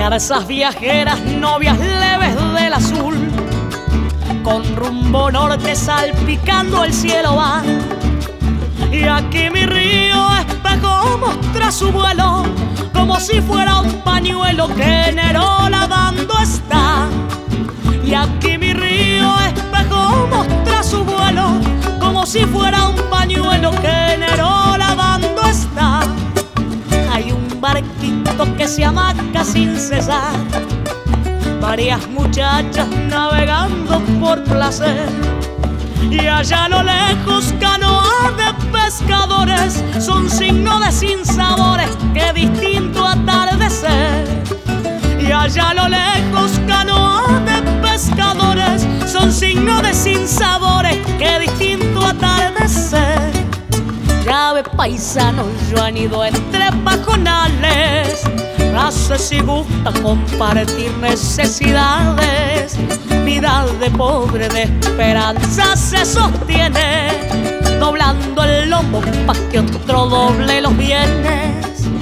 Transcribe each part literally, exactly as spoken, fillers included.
Garzas viajeras, novias leves del azul, con rumbo norte salpicando el cielo va. Y aquí mi río espejo mostra su vuelo, como si fuera un pañuelo que Neró lavando está. Y aquí mi río espejo mostra su vuelo, como si fuera un pañuelo que Neró lavando está. Hay un barquito que se amaca sin cesar, varias muchachas navegando por placer. Y allá a lo lejos canoas de pescadores son signo de sinsabores, qué distinto atardecer. Y allá a lo lejos canoas de pescadores son signo de sinsabores, qué distinto atardecer. Ya ve paisano, yo han ido entre pajonales, hace si gusta compartir necesidades. Vida de pobre de esperanza se sostiene, doblando el lomo pa' que otro doble los bienes.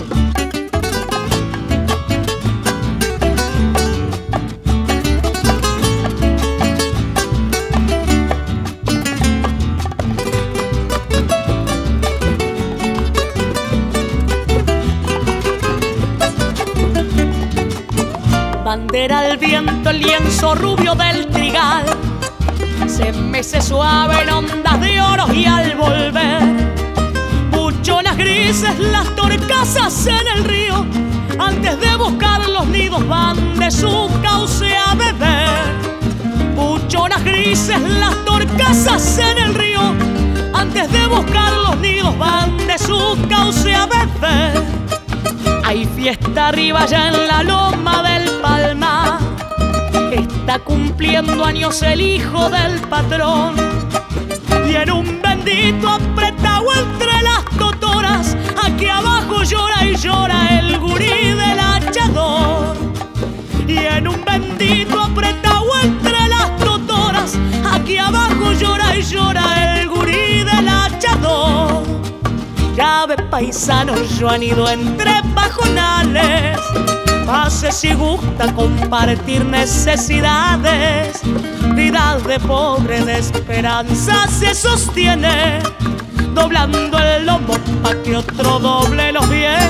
Bandera al viento, el lienzo rubio del trigal se mece suave en ondas de oro. Y al volver, buchonas grises, las torcasas en el río, antes de buscar los nidos van de su cauce a beber. Buchonas grises, las torcasas en el río, antes de buscar los nidos van de su cauce a beber. Hay fiesta arriba ya en la loma del Palmar, está cumpliendo años el hijo del patrón. Y en un bendito apretado entre las totoras, aquí abajo llora y llora el gurí del hachador. Y en un bendito apretado entre las totoras, aquí abajo llora y llora el gurí del hachador. Ya ve paisanos, yo han ido entre pajonales, pase si gusta compartir necesidades. Vida de pobre de esperanza se sostiene, doblando el lomo pa' que otro doble los bienes.